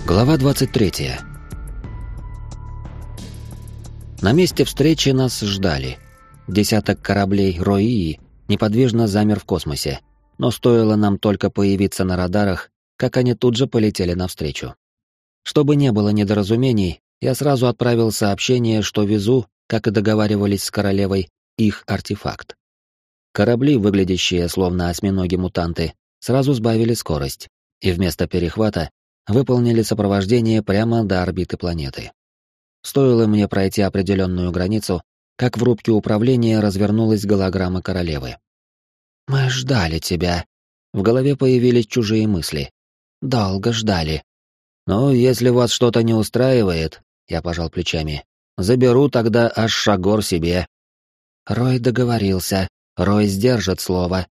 Глава 23. На месте встречи нас ждали. Десяток кораблей Роии неподвижно замер в космосе, но стоило нам только появиться на радарах, как они тут же полетели навстречу. Чтобы не было недоразумений, я сразу отправил сообщение, что везу, как и договаривались с королевой, их артефакт. Корабли, выглядящие словно осьминоги-мутанты, сразу сбавили скорость, и вместо перехвата выполнили сопровождение прямо до орбиты планеты. Стоило мне пройти определенную границу, как в рубке управления развернулась голограмма королевы. «Мы ждали тебя». В голове появились чужие мысли. «Долго ждали». «Ну, если вас что-то не устраивает», — я пожал плечами, — «заберу тогда аж Шагор себе». Рой договорился, Рой сдержит слово.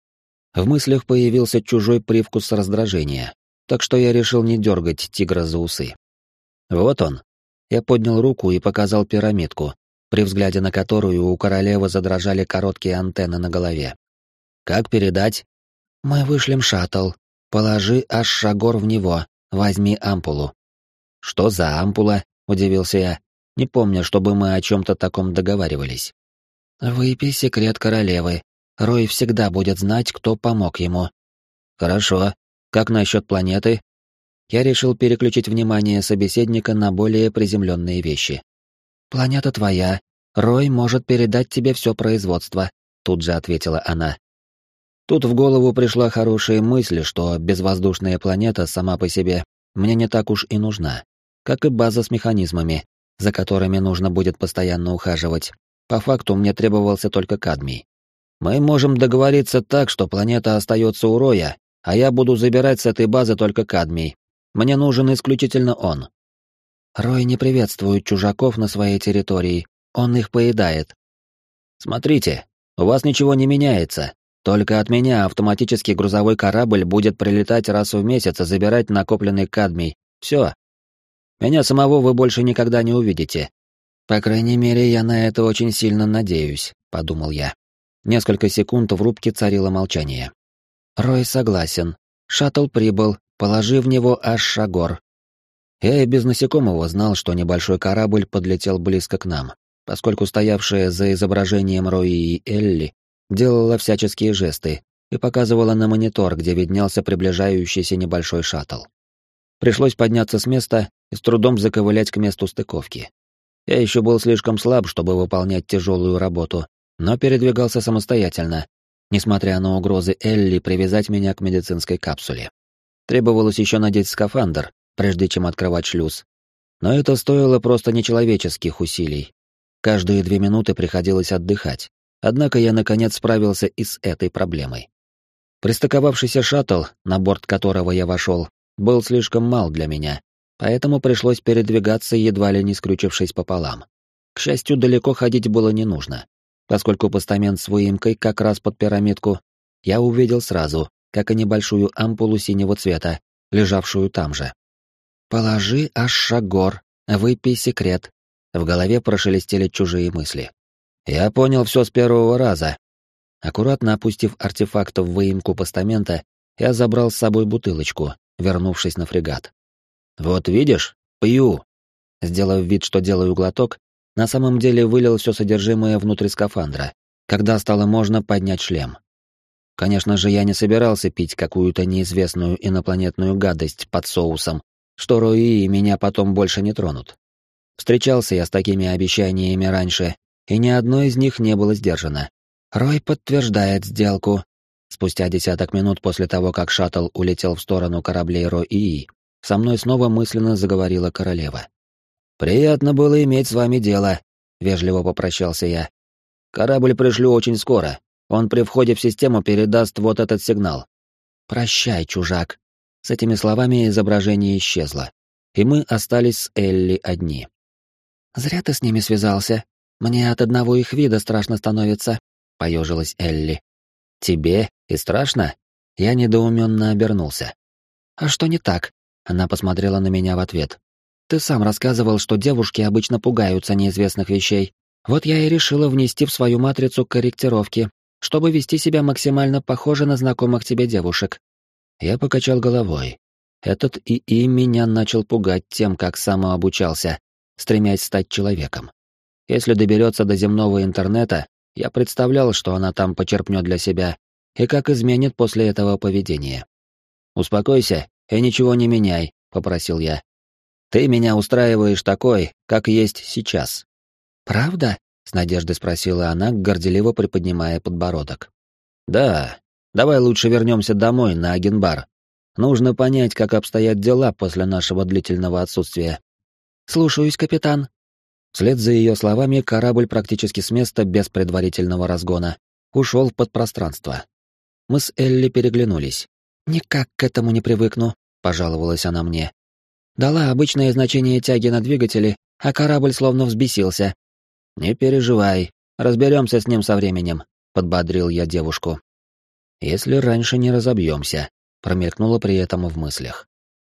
В мыслях появился чужой привкус раздражения, так что я решил не дергать тигра за усы. Вот он. Я поднял руку и показал пирамидку, при взгляде на которую у королевы задрожали короткие антенны на голове. «Как передать?» «Мы вышлем шаттл. Положи аж Шагор в него, возьми ампулу». «Что за ампула?» — удивился я, не помня, чтобы мы о чем-то таком договаривались. «Выпей секрет королевы. Рой всегда будет знать, кто помог ему». «Хорошо. Как насчет планеты?» Я решил переключить внимание собеседника на более приземленные вещи. «Планета твоя. Рой может передать тебе все производство», — тут же ответила она. Тут в голову пришла хорошая мысль, что безвоздушная планета сама по себе мне не так уж и нужна, как и база с механизмами, за которыми нужно будет постоянно ухаживать. По факту мне требовался только кадмий. Мы можем договориться так, что планета остается у Роя, а я буду забирать с этой базы только кадмий. Мне нужен исключительно он. Рой не приветствует чужаков на своей территории, он их поедает. Смотрите, у вас ничего не меняется, только от меня автоматически грузовой корабль будет прилетать раз в месяц и забирать накопленный кадмий. Все. Меня самого вы больше никогда не увидите. По крайней мере, я на это очень сильно надеюсь, подумал я. Несколько секунд в рубке царило молчание. Рой согласен. Шаттл прибыл, положи в него аж Шагор. Я и без насекомого знал, что небольшой корабль подлетел близко к нам, поскольку стоявшая за изображением Рои и Элли делала всяческие жесты и показывала на монитор, где виднелся приближающийся небольшой шаттл. Пришлось подняться с места и с трудом заковылять к месту стыковки. Я еще был слишком слаб, чтобы выполнять тяжелую работу, но передвигался самостоятельно, несмотря на угрозы Элли привязать меня к медицинской капсуле. Требовалось еще надеть скафандр, прежде чем открывать шлюз. Но это стоило просто нечеловеческих усилий. Каждые 2 минуты приходилось отдыхать. Однако я, наконец, справился и с этой проблемой. Пристыковавшийся шаттл, на борт которого я вошел, был слишком мал для меня, поэтому пришлось передвигаться, едва ли не скрючившись пополам. К счастью, далеко ходить было не нужно. Поскольку постамент с выемкой как раз под пирамидку, я увидел сразу, как и небольшую ампулу синего цвета, лежавшую там же. «Положи аж Шагор, выпей секрет». В голове прошелестели чужие мысли. Я понял все с первого раза. Аккуратно опустив артефакт в выемку постамента, я забрал с собой бутылочку, вернувшись на фрегат. «Вот видишь, пью». Сделав вид, что делаю глоток, на самом деле вылил все содержимое внутрь скафандра, когда стало можно поднять шлем. Конечно же, я не собирался пить какую-то неизвестную инопланетную гадость под соусом, что Рои и меня потом больше не тронут. Встречался я с такими обещаниями раньше, и ни одно из них не было сдержано. Рой подтверждает сделку. Спустя десяток минут после того, как шаттл улетел в сторону кораблей Рои, со мной снова мысленно заговорила королева. «Приятно было иметь с вами дело», — вежливо попрощался я. «Корабль пришлю очень скоро. Он при входе в систему передаст вот этот сигнал». «Прощай, чужак». С этими словами изображение исчезло, и мы остались с Элли одни. «Зря ты с ними связался. Мне от одного их вида страшно становится», — поежилась Элли. «Тебе и страшно?» Я недоуменно обернулся. «А что не так?» — она посмотрела на меня в ответ. «Ты сам рассказывал, что девушки обычно пугаются неизвестных вещей. Вот я и решила внести в свою матрицу корректировки, чтобы вести себя максимально похоже на знакомых тебе девушек». Я покачал головой. Этот ИИ меня начал пугать тем, как самообучался, стремясь стать человеком. Если доберется до земного интернета, я представлял, что она там почерпнет для себя, и как изменит после этого поведение. «Успокойся и ничего не меняй», — попросил я. «Ты меня устраиваешь такой, как есть сейчас». «Правда?» — с надеждой спросила она, горделиво приподнимая подбородок. «Да. Давай лучше вернемся домой, на Агенбар. Нужно понять, как обстоят дела после нашего длительного отсутствия». «Слушаюсь, капитан». Вслед за ее словами корабль практически с места без предварительного разгона ушел в подпространство. Мы с Элли переглянулись. «Никак к этому не привыкну», — пожаловалась она мне. Дала обычное значение тяги на двигатели, а корабль словно взбесился. «Не переживай, разберемся с ним со временем», — подбодрил я девушку. «Если раньше не разобьемся», — промелькнуло при этом в мыслях.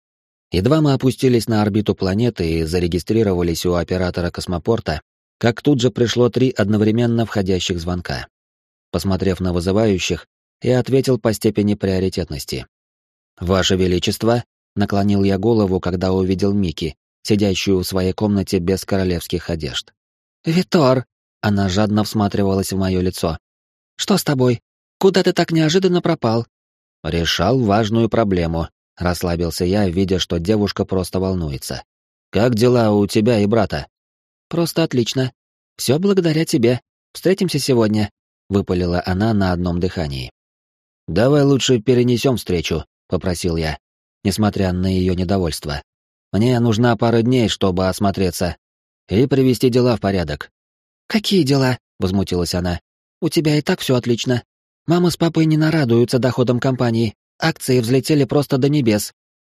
Едва мы опустились на орбиту планеты и зарегистрировались у оператора космопорта, как тут же пришло 3 одновременно входящих звонка. Посмотрев на вызывающих, я ответил по степени приоритетности. «Ваше Величество», — наклонил я голову, когда увидел Мики, сидящую в своей комнате без королевских одежд. «Витор!» — она жадно всматривалась в мое лицо. «Что с тобой? Куда ты так неожиданно пропал?» «Решал важную проблему», — расслабился я, видя, что девушка просто волнуется. «Как дела у тебя и брата?» «Просто отлично. Все благодаря тебе. Встретимся сегодня», — выпалила она на одном дыхании. «Давай лучше перенесем встречу», — попросил я, несмотря на ее недовольство. «Мне нужна пара дней, чтобы осмотреться и привести дела в порядок». «Какие дела?» — возмутилась она. «У тебя и так все отлично. Мама с папой не нарадуются доходам компании. Акции взлетели просто до небес».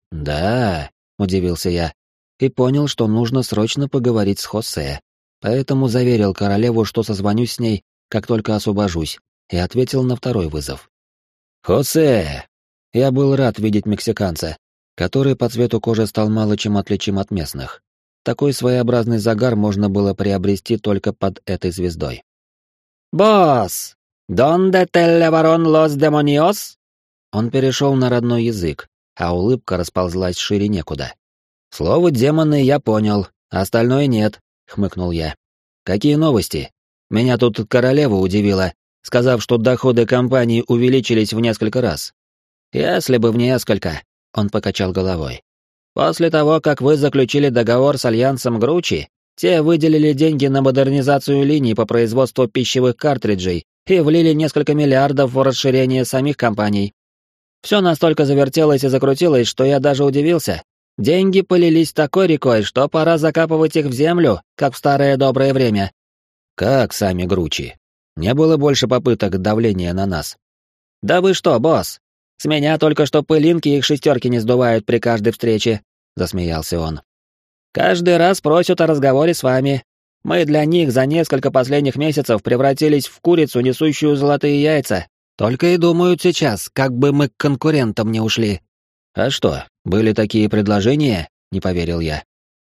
«Да», — удивился я, и понял, что нужно срочно поговорить с Хосе. Поэтому заверил королеву, что созвонюсь с ней, как только освобожусь, и ответил на второй вызов. «Хосе!» Я был рад видеть мексиканца, который по цвету кожи стал мало чем отличим от местных. Такой своеобразный загар можно было приобрести только под этой звездой. «Босс! Донде теле ворон лос демониос?» Он перешел на родной язык, а улыбка расползлась шире некуда. «Слово «демоны» я понял, а остальное нет», — хмыкнул я. «Какие новости? Меня тут королева удивила, сказав, что доходы компании увеличились в несколько раз». «Если бы в несколько», — он покачал головой. «После того, как вы заключили договор с Альянсом Гручи, те выделили деньги на модернизацию линий по производству пищевых картриджей и влили несколько миллиардов в расширение самих компаний. Все настолько завертелось и закрутилось, что я даже удивился. Деньги полились такой рекой, что пора закапывать их в землю, как в старое доброе время». «Как сами Гручи? Не было больше попыток давления на нас?» «Да вы что, босс? С меня только что пылинки их шестерки не сдувают при каждой встрече», — засмеялся он. «Каждый раз просят о разговоре с вами. Мы для них за несколько последних месяцев превратились в курицу, несущую золотые яйца. Только и думают сейчас, как бы мы к конкурентам не ушли». «А что, были такие предложения?» — не поверил я.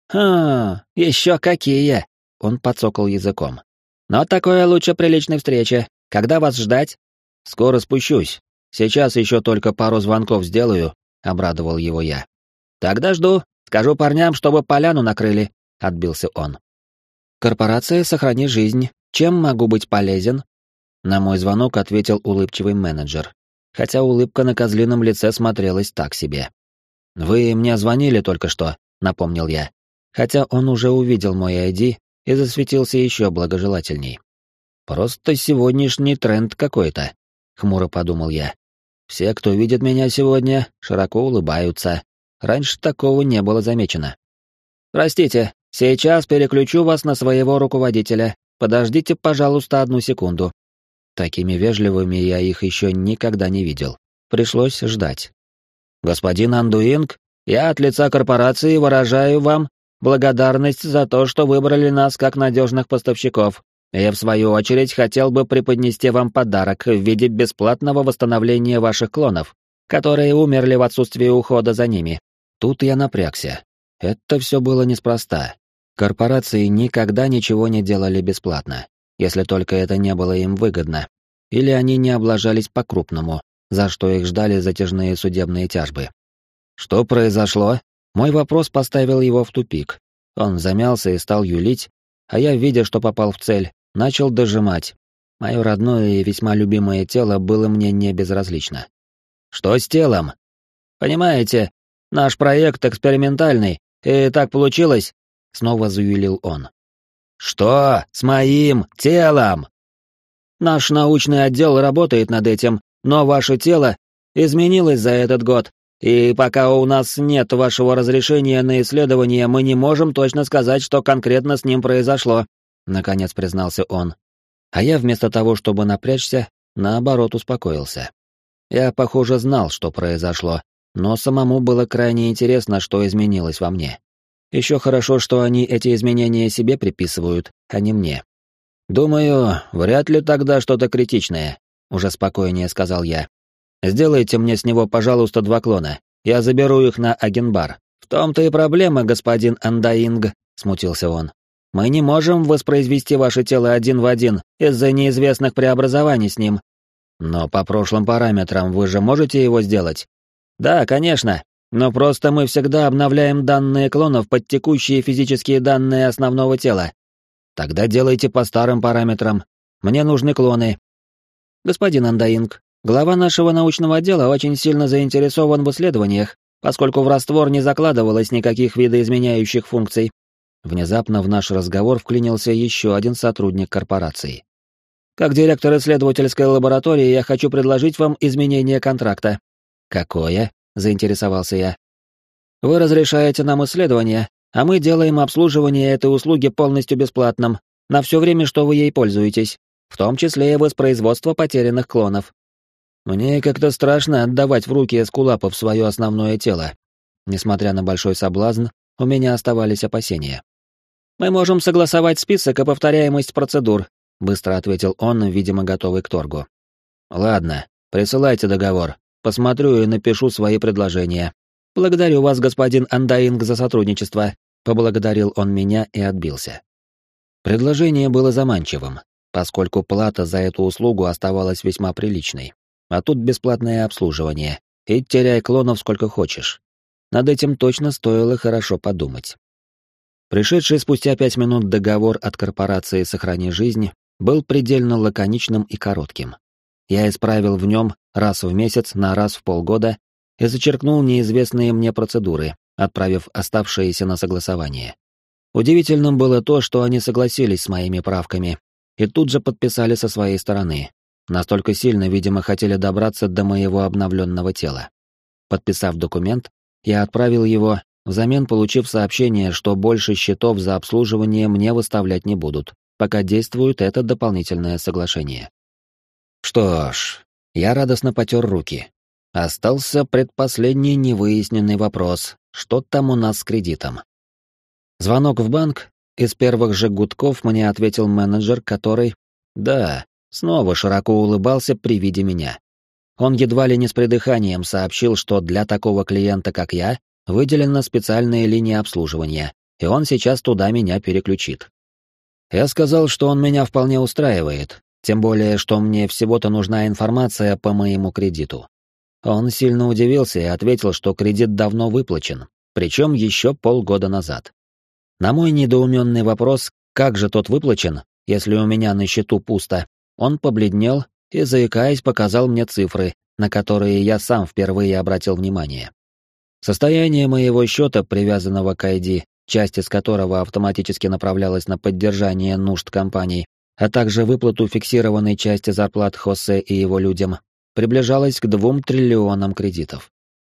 Еще какие!» — он подсокал языком. «Но такое лучше при личной встрече. Когда вас ждать?» «Скоро спущусь. Сейчас еще только пару звонков сделаю», — обрадовал его я. «Тогда жду. Скажу парням, чтобы поляну накрыли», — отбился он. «Корпорация «Сохрани жизнь». Чем могу быть полезен?» На мой звонок ответил улыбчивый менеджер, хотя улыбка на козлином лице смотрелась так себе. «Вы мне звонили только что», — напомнил я, хотя он уже увидел мой ID и засветился еще благожелательней. «Просто сегодняшний тренд какой-то», — хмуро подумал я. «Все, кто видит меня сегодня, широко улыбаются. Раньше такого не было замечено». «Простите, сейчас переключу вас на своего руководителя. Подождите, пожалуйста, 1 секунду». Такими вежливыми я их еще никогда не видел. Пришлось ждать. «Господин Андуинг, я от лица корпорации выражаю вам благодарность за то, что выбрали нас как надежных поставщиков. И в свою очередь хотел бы преподнести вам подарок в виде бесплатного восстановления ваших клонов, которые умерли в отсутствии ухода за ними». Тут я напрягся. Это все было неспроста. Корпорации никогда ничего не делали бесплатно, если только это не было им выгодно, или они не облажались по-крупному, за что их ждали затяжные судебные тяжбы. Что произошло? Мой вопрос поставил его в тупик. Он замялся и стал юлить, а я, видя, что попал в цель, начал дожимать. Мое родное и весьма любимое тело было мне не безразлично. Что с телом? Понимаете, наш проект экспериментальный, и так получилось, снова заюлил он. Что с моим телом? Наш научный отдел работает над этим, но ваше тело изменилось за этот год, и пока у нас нет вашего разрешения на исследование, мы не можем точно сказать, что конкретно с ним произошло, наконец признался он. А я вместо того, чтобы напрячься, наоборот успокоился. Я, похоже, знал, что произошло, но самому было крайне интересно, что изменилось во мне. Еще хорошо, что они эти изменения себе приписывают, а не мне. «Думаю, вряд ли тогда что-то критичное», — уже спокойнее сказал я. «Сделайте мне с него, пожалуйста, 2 клона. Я заберу их на Агенбар». «В том-то и проблема, господин Андаинг», — смутился он. «Мы не можем воспроизвести ваше тело один в один из-за неизвестных преобразований с ним». «Но по прошлым параметрам вы же можете его сделать?» «Да, конечно, но просто мы всегда обновляем данные клонов под текущие физические данные основного тела». «Тогда делайте по старым параметрам. Мне нужны клоны». «Господин Андаинг, глава нашего научного отдела очень сильно заинтересован в исследованиях, поскольку в раствор не закладывалось никаких видоизменяющих функций». Внезапно в наш разговор вклинился еще один сотрудник корпорации. «Как директор исследовательской лаборатории я хочу предложить вам изменение контракта». «Какое?» — заинтересовался я. «Вы разрешаете нам исследования, а мы делаем обслуживание этой услуги полностью бесплатным, на все время, что вы ей пользуетесь, в том числе и воспроизводство потерянных клонов». Мне как-то страшно отдавать в руки эскулапов свое основное тело. Несмотря на большой соблазн, у меня оставались опасения. «Мы можем согласовать список и повторяемость процедур», — быстро ответил он, видимо, готовый к торгу. «Ладно, присылайте договор, посмотрю и напишу свои предложения. Благодарю вас, господин Андаинг, за сотрудничество», — поблагодарил он меня и отбился. Предложение было заманчивым, поскольку плата за эту услугу оставалась весьма приличной. А тут бесплатное обслуживание, и теряй клонов сколько хочешь. Над этим точно стоило хорошо подумать. Пришедший спустя 5 минут договор от корпорации «Сохрани жизнь» был предельно лаконичным и коротким. Я исправил в нем раз в месяц на раз в полгода и зачеркнул неизвестные мне процедуры, отправив оставшиеся на согласование. Удивительным было то, что они согласились с моими правками и тут же подписали со своей стороны. Настолько сильно, видимо, хотели добраться до моего обновленного тела. Подписав документ, я отправил его, взамен получив сообщение, что больше счетов за обслуживание мне выставлять не будут, пока действует это дополнительное соглашение. Что ж, я радостно потер руки. Остался предпоследний невыясненный вопрос, что там у нас с кредитом. Звонок в банк, из первых же гудков мне ответил менеджер, который... Да, снова широко улыбался при виде меня. Он едва ли не с придыханием сообщил, что для такого клиента, как я, выделена специальная линия обслуживания, и он сейчас туда меня переключит. Я сказал, что он меня вполне устраивает, тем более, что мне всего-то нужна информация по моему кредиту. Он сильно удивился и ответил, что кредит давно выплачен, причем еще полгода назад. На мой недоуменный вопрос, как же тот выплачен, если у меня на счету пусто, он побледнел и, заикаясь, показал мне цифры, на которые я сам впервые обратил внимание. Состояние моего счета, привязанного к ID, часть из которого автоматически направлялась на поддержание нужд компании, а также выплату фиксированной части зарплат Хосе и его людям, приближалось к 2 триллионам кредитов.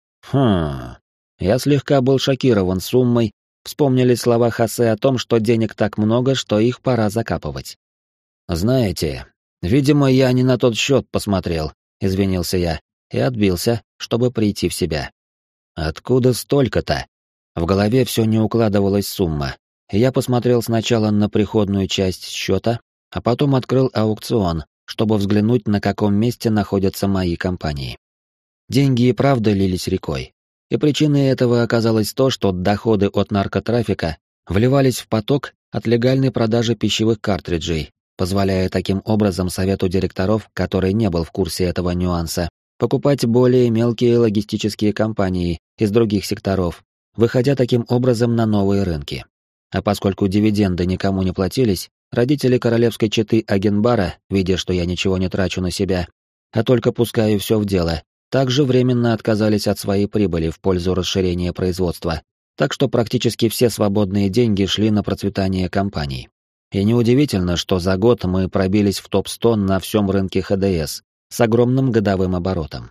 Я слегка был шокирован суммой, вспомнили слова Хосе о том, что денег так много, что их пора закапывать. «Знаете, видимо, я не на тот счет посмотрел», — извинился я, и отбился, чтобы прийти в себя. «Откуда столько-то?» В голове все не укладывалась сумма, и я посмотрел сначала на приходную часть счета, а потом открыл аукцион, чтобы взглянуть, на каком месте находятся мои компании. Деньги и правда лились рекой, и причиной этого оказалось то, что доходы от наркотрафика вливались в поток от легальной продажи пищевых картриджей, позволяя таким образом совету директоров, который не был в курсе этого нюанса, покупать более мелкие логистические компании, из других секторов, выходя таким образом на новые рынки. А поскольку дивиденды никому не платились, родители королевской четы Агенбара, видя, что я ничего не трачу на себя, а только пускаю все в дело, также временно отказались от своей прибыли в пользу расширения производства, так что практически все свободные деньги шли на процветание компаний. И неудивительно, что за год мы пробились в топ-100 на всем рынке ХДС с огромным годовым оборотом.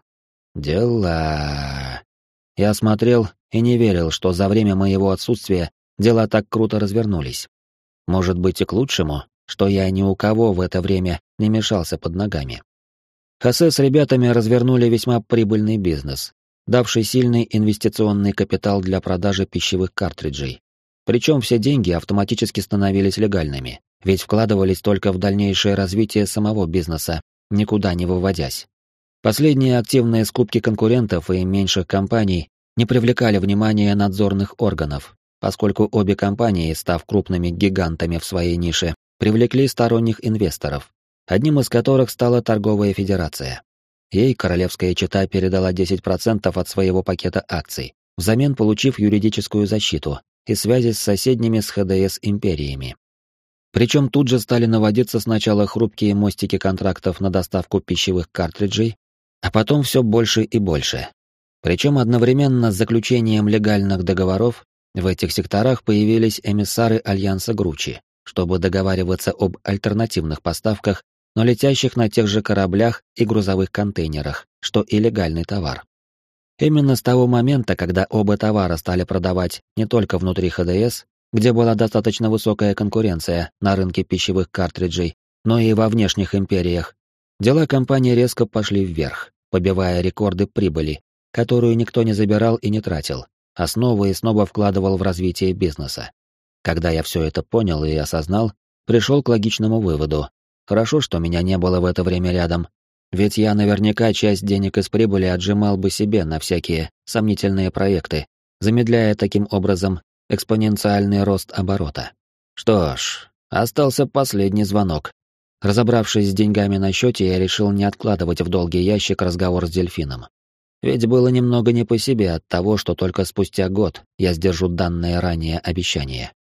Дела. Я смотрел и не верил, что за время моего отсутствия дела так круто развернулись. Может быть и к лучшему, что я ни у кого в это время не мешался под ногами. Хосе с ребятами развернули весьма прибыльный бизнес, давший сильный инвестиционный капитал для продажи пищевых картриджей. Причем все деньги автоматически становились легальными, ведь вкладывались только в дальнейшее развитие самого бизнеса, никуда не выводясь. Последние активные скупки конкурентов и меньших компаний не привлекали внимания надзорных органов, поскольку обе компании, став крупными гигантами в своей нише, привлекли сторонних инвесторов, одним из которых стала торговая федерация. Ей королевская чета передала 10% от своего пакета акций, взамен получив юридическую защиту и связи с соседними с ХДС империями. Причем тут же стали наводиться сначала хрупкие мостики контрактов на доставку пищевых картриджей, а потом все больше и больше. Причем одновременно с заключением легальных договоров в этих секторах появились эмиссары Альянса Гручи, чтобы договариваться об альтернативных поставках, но летящих на тех же кораблях и грузовых контейнерах, что и легальный товар. Именно с того момента, когда оба товара стали продавать не только внутри ХДС, где была достаточно высокая конкуренция на рынке пищевых картриджей, но и во внешних империях, дела компании резко пошли вверх, побивая рекорды прибыли, которую никто не забирал и не тратил, а снова и снова вкладывал в развитие бизнеса. Когда я все это понял и осознал, пришел к логичному выводу. Хорошо, что меня не было в это время рядом, ведь я наверняка часть денег из прибыли отжимал бы себе на всякие сомнительные проекты, замедляя таким образом экспоненциальный рост оборота. Что ж, остался последний звонок. Разобравшись с деньгами на счете, я решил не откладывать в долгий ящик разговор с дельфином. Ведь было немного не по себе от того, что только спустя год я сдержу данное ранее обещание.